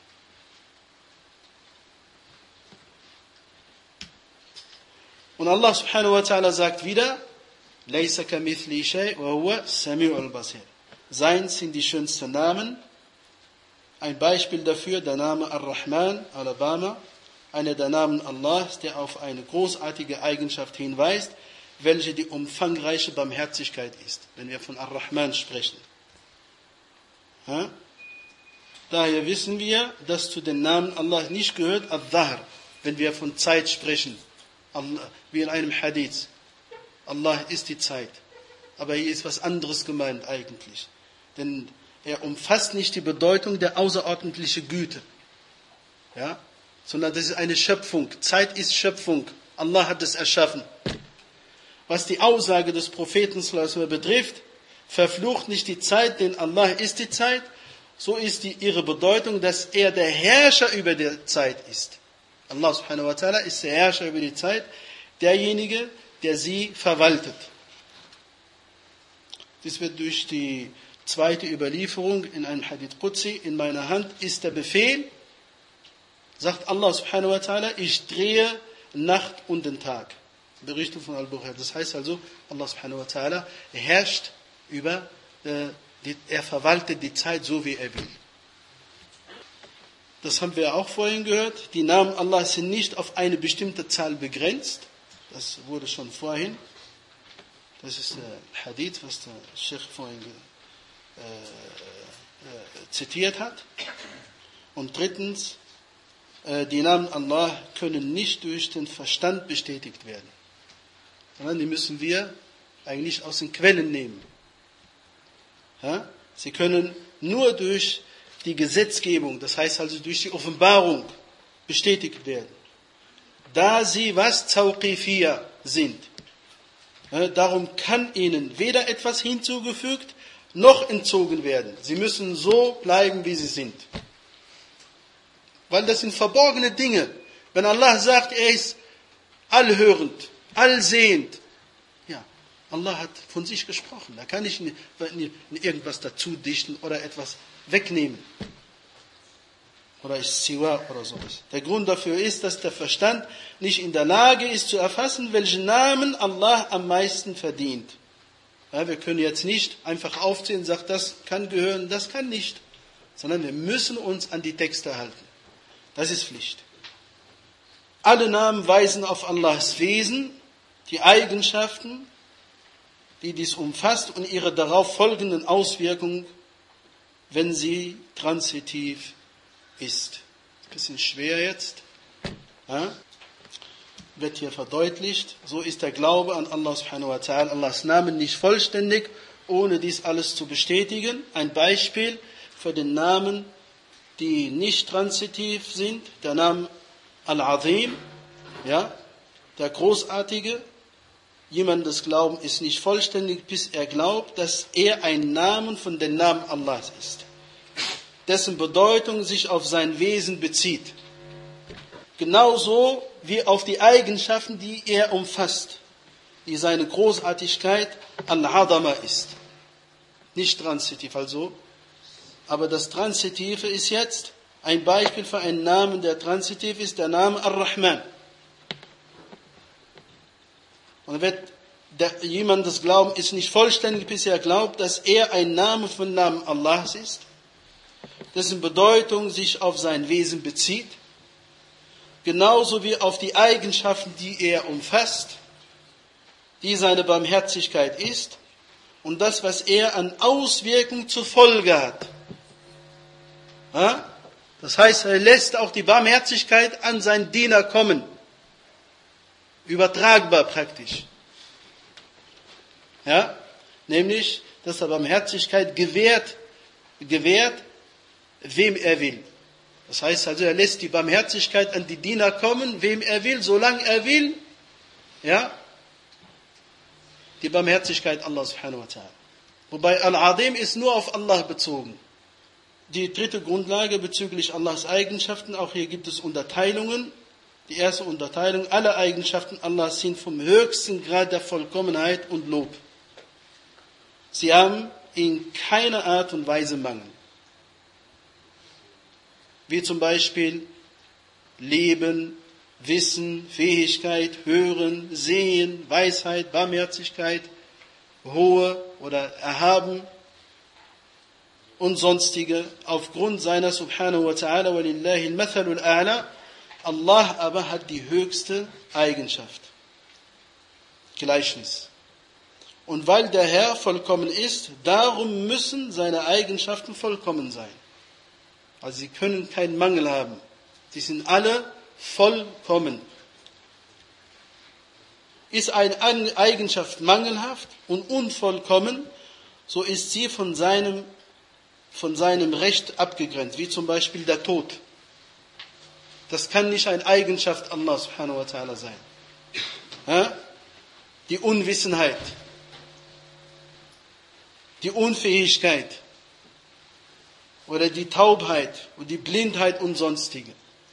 Und Allah subhanahu wa ta'ala sagt wieder, لَيْسَ كَمِثْلِهِ شَيْءٍ وَهُوَ السَّمِيعُ الْبَصِيرُ. Seins sind die schönsten Namen. Ein Beispiel dafür, der Name Ar-Rahman, Alabama, einer der Namen Allahs, der auf eine großartige Eigenschaft hinweist, welche die umfangreiche Barmherzigkeit ist, wenn wir von Ar-Rahman sprechen. Ja? Daher wissen wir, dass zu den Namen Allah nicht gehört Al-Dhahr, wenn wir von Zeit sprechen, Allah, wie in einem Hadith. Allah ist die Zeit. Aber hier ist was anderes gemeint eigentlich. Denn er umfasst nicht die Bedeutung der außerordentlichen Güte, ja? Sondern das ist eine Schöpfung. Zeit ist Schöpfung. Allah hat es erschaffen. Was die Aussage des Propheten betrifft, verflucht nicht die Zeit, denn Allah ist die Zeit. So ist ihre Bedeutung, dass er der Herrscher über die Zeit ist. Allah subhanahu wa ta'ala ist der Herrscher über die Zeit, derjenige, der sie verwaltet. Dies wird durch die zweite Überlieferung in einem Hadith Qudsi, in meiner Hand ist der Befehl, sagt Allah subhanahu wa ta'ala, ich drehe Nacht und den Tag. Berichtung von Al-Bukhari. Das heißt also, Allah subhanahu wa ta'ala herrscht über, er verwaltet die Zeit so, wie er will. Das haben wir auch vorhin gehört. Die Namen Allah sind nicht auf eine bestimmte Zahl begrenzt. Das wurde schon vorhin. Das ist der Hadith, was der Sheikh vorhin zitiert hat. Und drittens, die Namen Allah können nicht durch den Verstand bestätigt werden, sondern die müssen wir eigentlich aus den Quellen nehmen. Ja? Sie können nur durch die Gesetzgebung, das heißt also durch die Offenbarung, bestätigt werden. Da sie was Tawqifiyya sind. Ja, darum kann ihnen weder etwas hinzugefügt, noch entzogen werden. Sie müssen so bleiben, wie sie sind. Weil das sind verborgene Dinge. Wenn Allah sagt, er ist allhörend, allsehend, ja, Allah hat von sich gesprochen. Da kann ich nicht irgendwas dazu dichten oder etwas wegnehmen. Oder Istiwa oder sowas. Der Grund dafür ist, dass der Verstand nicht in der Lage ist zu erfassen, welchen Namen Allah am meisten verdient. Ja, wir können jetzt nicht einfach aufzählen und sagen, das kann gehören, das kann nicht. Sondern wir müssen uns an die Texte halten. Das ist Pflicht. Alle Namen weisen auf Allahs Wesen, die Eigenschaften, die dies umfasst und ihre darauf folgenden Auswirkungen, wenn sie transitiv ist. Ein bisschen schwer jetzt. Ja? Wird hier verdeutlicht. So ist der Glaube an Allah subhanahu wa ta'ala, Allahs Namen nicht vollständig, ohne dies alles zu bestätigen. Ein Beispiel für den Namen, die nicht transitiv sind, der Name Al-Azim, ja, der Großartige. Jemandes Glauben ist nicht vollständig, bis er glaubt, dass er ein Name von den Namen Allahs ist. dessen Bedeutung sich auf sein Wesen bezieht. Genauso wie auf die Eigenschaften, die er umfasst, die seine Großartigkeit Al-Adama ist. Nicht transitiv also, aber das Transitive ist jetzt ein Beispiel für einen Namen, der transitiv ist, der Name Ar-Rahman. Und wenn jemand das Glauben ist nicht vollständig, bis er glaubt, dass er ein Name von Namen Allahs ist, dessen Bedeutung sich auf sein Wesen bezieht, genauso wie auf die Eigenschaften, die er umfasst, die seine Barmherzigkeit ist und das, was er an Auswirkungen zur Folge hat. Ja? Das heißt, er lässt auch die Barmherzigkeit an seinen Diener kommen. Übertragbar praktisch. Ja? Nämlich, dass er Barmherzigkeit gewährt, wem er will. Das heißt also, er lässt die Barmherzigkeit an die Diener kommen, wem er will, solange er will. Ja? Die Barmherzigkeit Allah subhanahu wa ta'ala. Wobei Al-Azim ist nur auf Allah bezogen. Die dritte Grundlage bezüglich Allahs Eigenschaften, auch hier gibt es Unterteilungen. Die erste Unterteilung, alle Eigenschaften Allahs sind vom höchsten Grad der Vollkommenheit und Lob. Sie haben in keiner Art und Weise Mangel. Wie zum Beispiel Leben, Wissen, Fähigkeit, Hören, Sehen, Weisheit, Barmherzigkeit, Hohe oder Erhaben und sonstige, aufgrund seiner Subhanahu wa Ta'ala walillahi al-mathalul a'la. Allah aber hat die höchste Eigenschaft. Gleichnis. Und weil der Herr vollkommen ist, darum müssen seine Eigenschaften vollkommen sein. Also sie können keinen Mangel haben. Sie sind alle vollkommen. Ist eine Eigenschaft mangelhaft und unvollkommen, so ist sie von seinem Recht abgegrenzt, wie zum Beispiel der Tod. Das kann nicht eine Eigenschaft Allah subhanahu wa ta'ala sein. Ja? Die Unwissenheit, die Unfähigkeit oder die Taubheit und die Blindheit und sonstige.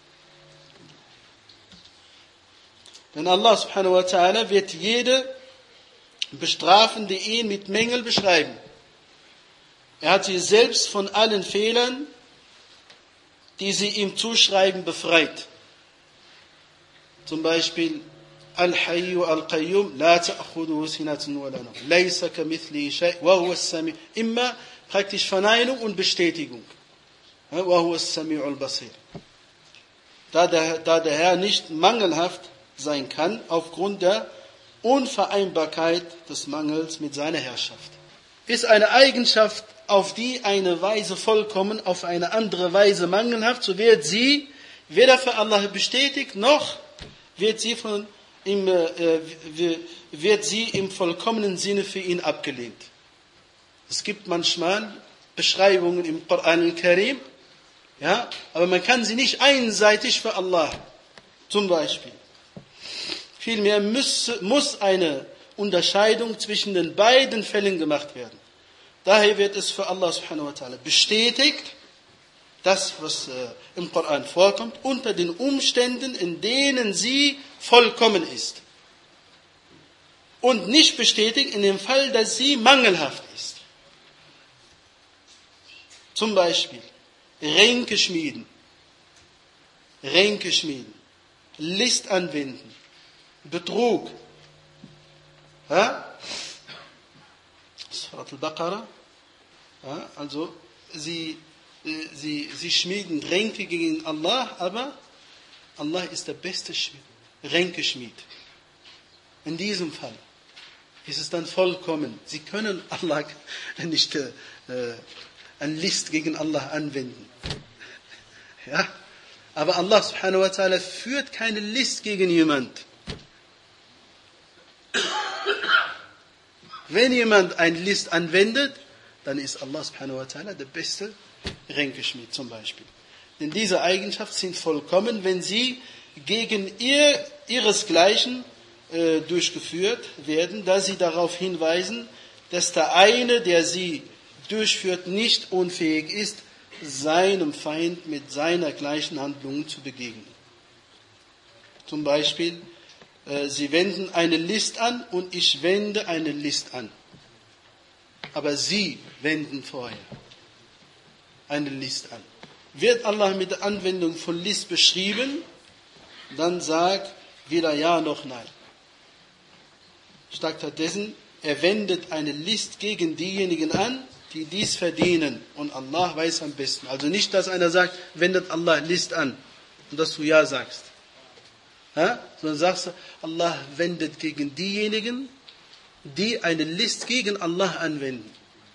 Denn Allah subhanahu wa ta'ala wird jede bestrafen, die ihn mit Mängel beschreiben. Er hat sie selbst von allen Fehlern, die sie ihm zuschreiben, befreit. Zum Beispiel Al-Hayyu Al-Qayyum, La ta'khuduhu sinatun wa la nawm, Laysa kamithlihi shay', wa huwa as-sami'. Immer praktisch Verneinung und Bestätigung. Wa huwa as-sami'ul basir. Da der Herr nicht mangelhaft sein kann, aufgrund der Unvereinbarkeit des Mangels mit seiner Herrschaft. Ist eine Eigenschaft auf die eine Weise vollkommen, auf eine andere Weise mangelhaft, so wird sie weder für Allah bestätigt, noch wird sie im vollkommenen Sinne für ihn abgelehnt. Es gibt manchmal Beschreibungen im Koran al-Karim, ja, aber man kann sie nicht einseitig für Allah, zum Beispiel. Vielmehr muss eine Unterscheidung zwischen den beiden Fällen gemacht werden. Daher wird es für Allah subhanahu wa ta'ala bestätigt, das, was im Koran vorkommt, unter den Umständen, in denen sie vollkommen ist. Und nicht bestätigt in dem Fall, dass sie mangelhaft ist. Zum Beispiel Ränke schmieden, List anwenden, Betrug. Surat al-Baqarah. Also sie schmieden Ränke gegen Allah, aber Allah ist der beste Ränkeschmied. In diesem Fall ist es dann vollkommen. Sie können Allah nicht eine List gegen Allah anwenden. Ja? Aber Allah subhanahu wa ta'ala führt keine List gegen jemand. Wenn jemand eine List anwendet, dann ist Allah subhanahu wa ta'ala der beste Ränkeschmied zum Beispiel. Denn diese Eigenschaften sind vollkommen, wenn sie gegen ihresgleichen durchgeführt werden, da sie darauf hinweisen, dass der eine, der sie durchführt, nicht unfähig ist, seinem Feind mit seiner gleichen Handlung zu begegnen. Zum Beispiel, sie wenden eine List an und ich wende eine List an. Aber sie wenden vorher eine List an. Wird Allah mit der Anwendung von List beschrieben, dann sagt weder ja noch nein. Stattdessen, er wendet eine List gegen diejenigen an, die dies verdienen. Und Allah weiß am besten. Also nicht, dass einer sagt, wendet Allah List an. Und dass du ja sagst. Sondern sagst du, Allah wendet gegen diejenigen, die eine List gegen Allah anwenden.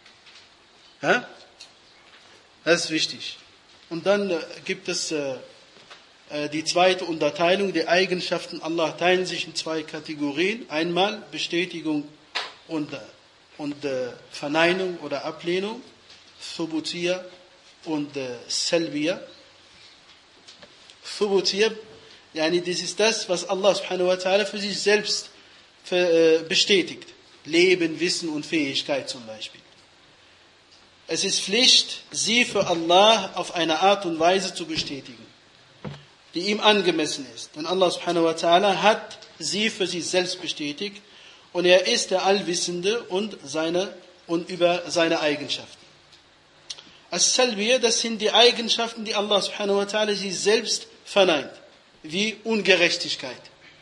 Das ist wichtig. Und dann gibt es die zweite Unterteilung. Die Eigenschaften Allah teilen sich in zwei Kategorien. Einmal Bestätigung und Verneinung oder Ablehnung. Thubutiyya und Salbiyya. Thubutiyya, das ist das, was Allah subhanahu wa ta'ala für sich selbst bestätigt. Leben, Wissen und Fähigkeit zum Beispiel. Es ist Pflicht, sie für Allah auf eine Art und Weise zu bestätigen, die ihm angemessen ist. Denn Allah subhanahu wa ta'ala hat sie für sich selbst bestätigt und er ist der Allwissende und über seine Eigenschaften. As-Salbiyya, das sind die Eigenschaften, die Allah subhanahu wa ta'ala sich selbst verneint, wie Ungerechtigkeit.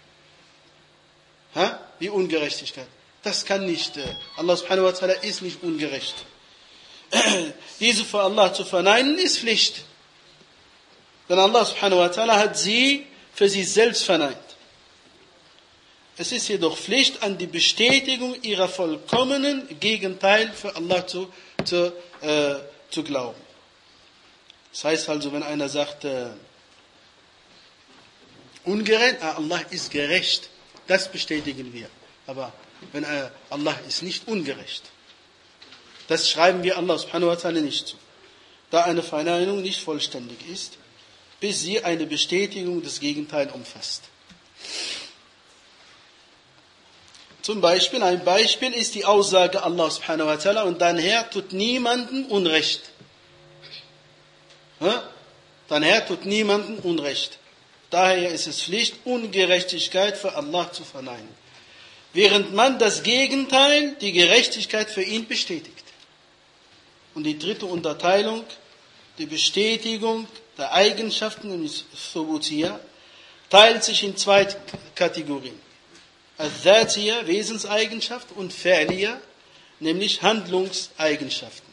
Wie Ungerechtigkeit. Das kann nicht. Allah subhanahu wa ta'ala ist nicht ungerecht. Diese für Allah zu verneinen, ist Pflicht. Denn Allah subhanahu wa ta'ala hat sie für sich selbst verneint. Es ist jedoch Pflicht, an die Bestätigung ihrer vollkommenen Gegenteil für Allah zu glauben. Das heißt also, wenn einer sagt, ungerecht, Allah ist gerecht, das bestätigen wir. Aber wenn Allah ist nicht ungerecht, das schreiben wir Allah subhanahu wa ta'ala nicht zu, da eine Verneinung nicht vollständig ist, bis sie eine Bestätigung des Gegenteils umfasst. Zum Beispiel, ein Beispiel ist die Aussage Allah subhanahu wa ta'ala, und dein Herr tut niemandem Unrecht. Dein Herr tut niemandem Unrecht. Daher ist es Pflicht, Ungerechtigkeit für Allah zu verneinen. Während man das Gegenteil, die Gerechtigkeit für ihn bestätigt. Und die dritte Unterteilung, die Bestätigung der Eigenschaften in Thubutiyya, teilt sich in zwei Kategorien. Al-Dhatiyya, Wesenseigenschaft, und Fa'liyya, nämlich Handlungseigenschaften.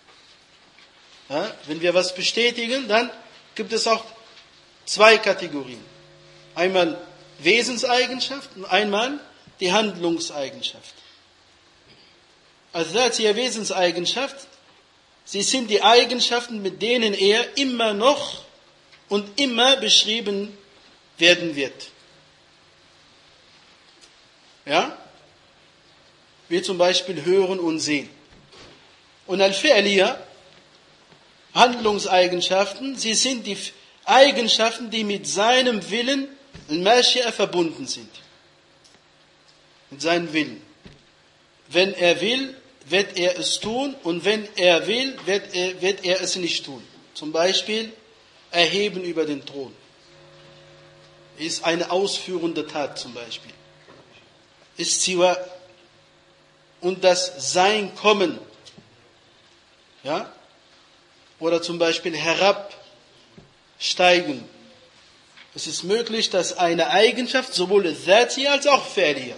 Wenn wir was bestätigen, dann gibt es auch zwei Kategorien. Einmal Wesenseigenschaft und einmal die Handlungseigenschaft. Al-Dhatiyya, Wesenseigenschaft, sie sind die Eigenschaften, mit denen er immer noch und immer beschrieben werden wird. Wie zum Beispiel Hören und Sehen. Und Al-Fi'liyya, Handlungseigenschaften, sie sind die Eigenschaften, die mit seinem Willen, Al-Mashi'a, verbunden sind. Mit seinem Willen. Wenn er will, wird er es tun, und wenn er will, wird er es nicht tun. Zum Beispiel erheben über den Thron. Ist eine ausführende Tat zum Beispiel. Istiwa und das Sein, Kommen. Oder zum Beispiel herabsteigen. Es ist möglich, dass eine Eigenschaft sowohl Dhatiyya als auch Fa'liyya.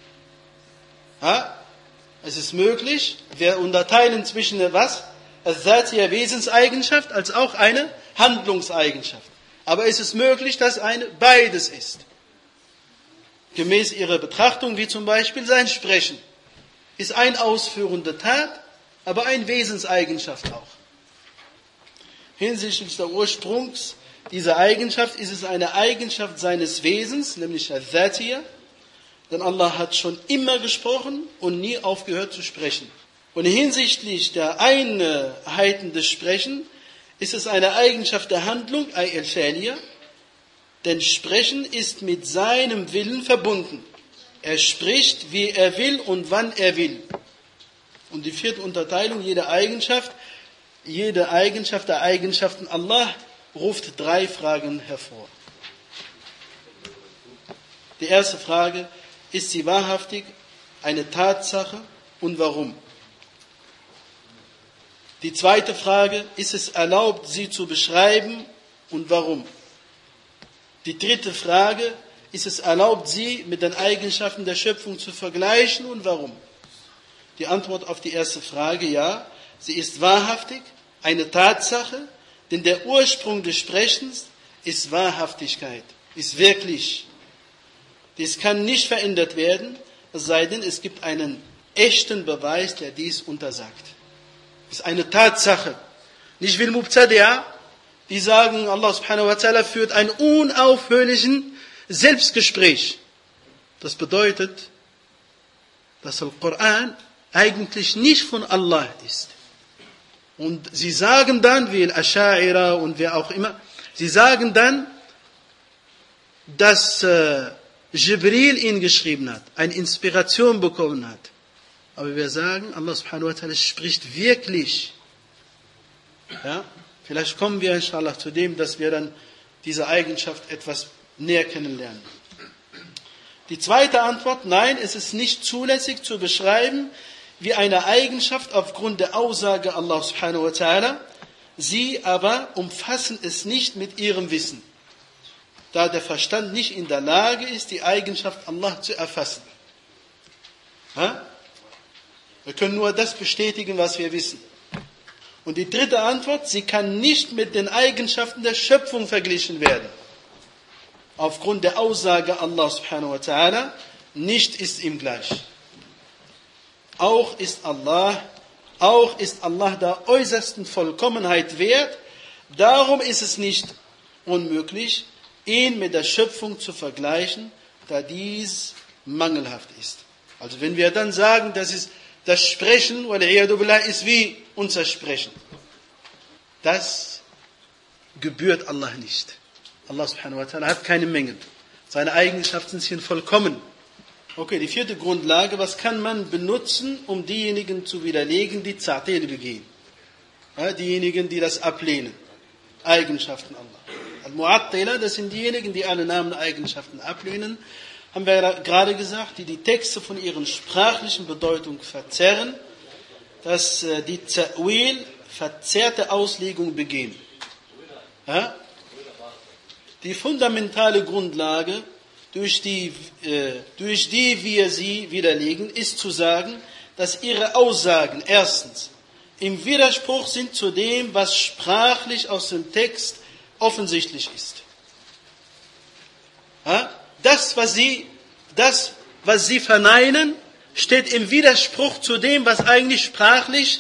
Es ist möglich, wir unterteilen zwischen was? Dhatiyya, Wesenseigenschaft, als auch eine Handlungseigenschaft. Aber es ist möglich, dass beides ist. Gemäß ihrer Betrachtung, wie zum Beispiel sein Sprechen, ist eine ausführende Tat, aber eine Wesenseigenschaft auch. Hinsichtlich der Ursprungs dieser Eigenschaft ist es eine Eigenschaft seines Wesens, nämlich Dhatiyya, denn Allah hat schon immer gesprochen und nie aufgehört zu sprechen. Und hinsichtlich der Einheiten des Sprechens ist es eine Eigenschaft der Handlung, Al-Fa'liyya, denn Sprechen ist mit seinem Willen verbunden. Er spricht, wie er will und wann er will. Und die vierte Unterteilung, jede Eigenschaft jede Eigenschaft der Eigenschaften Allah ruft 3 Fragen hervor. Die erste Frage, ist sie wahrhaftig eine Tatsache und warum? Die zweite Frage, ist es erlaubt, sie zu beschreiben und warum? Die dritte Frage, ist es erlaubt, sie mit den Eigenschaften der Schöpfung zu vergleichen und warum? Die Antwort auf die erste Frage, ja, sie ist wahrhaftig, eine Tatsache, denn der Ursprung des Sprechens ist Wahrhaftigkeit, ist wirklich. Dies kann nicht verändert werden, es sei denn, es gibt einen echten Beweis, der dies untersagt. Das ist eine Tatsache. Nicht wie Mubtadi'a, die sagen, Allah subhanahu wa ta'ala führt einen unaufhörlichen Selbstgespräch. Das bedeutet, dass der Koran eigentlich nicht von Allah ist. Und sie sagen dann, wie Al-Asha'ira und wer auch immer, sie sagen dann, dass Jibril ihn geschrieben hat, eine Inspiration bekommen hat. Aber wir sagen, Allah subhanahu wa ta'ala spricht wirklich. Ja? Vielleicht kommen wir inshallah zu dem, dass wir dann diese Eigenschaft etwas näher kennenlernen. Die zweite Antwort, nein, es ist nicht zulässig zu beschreiben, wie eine Eigenschaft aufgrund der Aussage Allah subhanahu wa ta'ala, sie aber umfassen es nicht mit ihrem Wissen, da der Verstand nicht in der Lage ist, die Eigenschaft Allah zu erfassen. Ja? Wir können nur das bestätigen, was wir wissen. Und die dritte Antwort, sie kann nicht mit den Eigenschaften der Schöpfung verglichen werden. Aufgrund der Aussage Allah subhanahu wa ta'ala, nicht ist ihm gleich. Auch ist Allah der äußersten Vollkommenheit wert, darum ist es nicht unmöglich, ihn mit der Schöpfung zu vergleichen, da dies mangelhaft ist. Also wenn wir dann sagen, das Sprechen, wal-'iyadu billah, ist wie unser Sprechen, das gebührt Allah nicht. Allah subhanahu wa ta'ala hat keine Mängel. Seine Eigenschaften sind vollkommen. Okay, die vierte Grundlage, was kann man benutzen, um diejenigen zu widerlegen, die Ta'til begehen? Ja, diejenigen, die das ablehnen. Eigenschaften Allah. Al-Mu'attila, das sind diejenigen, die alle Namen und Eigenschaften ablehnen, haben wir gerade gesagt, die Texte von ihren sprachlichen Bedeutung verzerren, dass die Ta'wil verzerrte Auslegung begehen. Ja? Die fundamentale Grundlage, durch die wir sie widerlegen, ist zu sagen, dass ihre Aussagen erstens im Widerspruch sind zu dem, was sprachlich aus dem Text offensichtlich ist. Ja? Das, was sie verneinen, steht im Widerspruch zu dem, was eigentlich sprachlich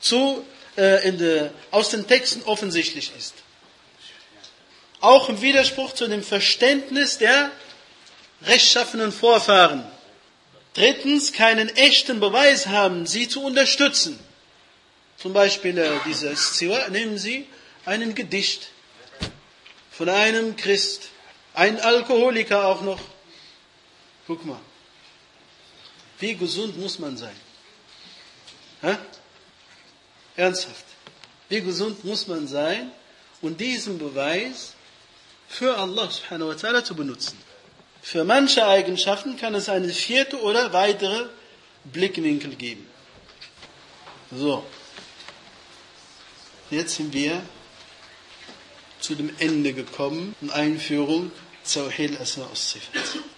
aus den Texten offensichtlich ist. Auch im Widerspruch zu dem Verständnis der rechtschaffenen Vorfahren. Drittens, keinen echten Beweis haben, sie zu unterstützen. Zum Beispiel dieses Siwa, nehmen Sie einen Gedicht von einem Christ, ein Alkoholiker auch noch. Guck mal, wie gesund muss man sein? Ha? Ernsthaft, wie gesund muss man sein, um diesen Beweis für Allah subhanahu wa ta'ala zu benutzen? Für manche Eigenschaften kann es eine vierte oder weitere Blickwinkel geben. So, jetzt sind wir zu dem Ende gekommen, in Einführung Tawhid al-Asma' was-Sifat.